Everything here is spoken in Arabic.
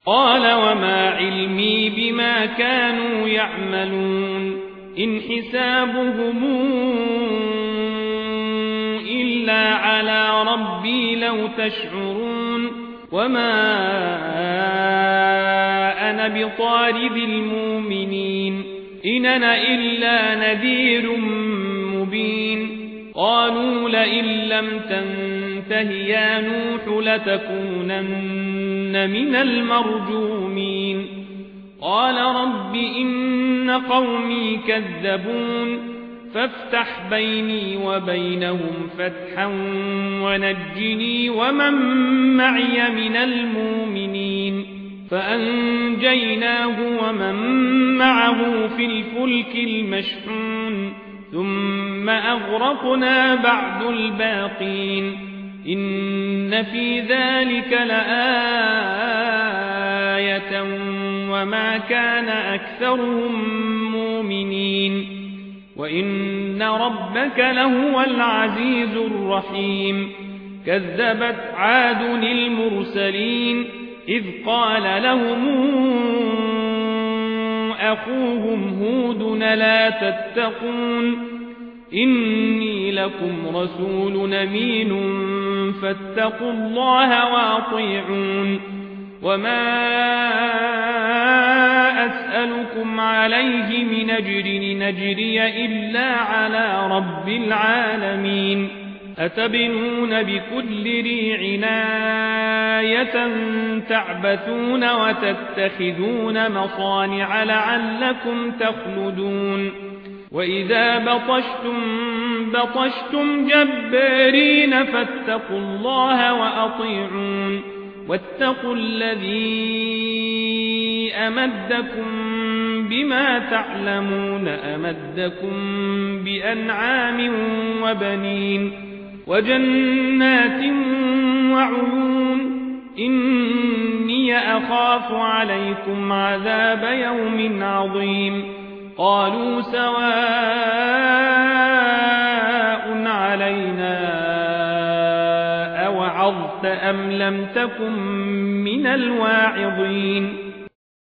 قال وما علمي بما كانوا يعملون إن حسابهم إلا على ربي لو تشعرون وما أنا بطارد المؤمنين إن أنا إلا نذير مبين قالوا لئن لم تنته يا نوح لتكونن من المرجومين قال رب إن قومي كذبون فافتح بيني وبينهم فتحا ونجني ومن معي من المؤمنين فأنجيناه ومن معه في الفلك المشحون ثم أغرقنا بعد الباقين إن في ذلك لآية وما كان أكثرهم مؤمنين وإن ربك لهو العزيز الرحيم كذبت عاد المرسلين إذ قال لهم أخوهم هود لا تتقون إني لكم رسول أمين فاتقوا الله وأطيعون وما أسألكم عليه من أجر نجري إلا على رب العالمين أتبنون بكل ريع آية تعبثون وتتخذون مصانع لعلكم تخلدون وإذا بطشتم جبارين فاتقوا الله وأطيعون واتقوا الذي أمدكم بما تعلمون أمدكم بأنعام وبنين وجنات وعيون إني أخاف عليكم عذاب يوم عظيم قالوا سواء علينا أوعظت أم لم تكن من الواعظين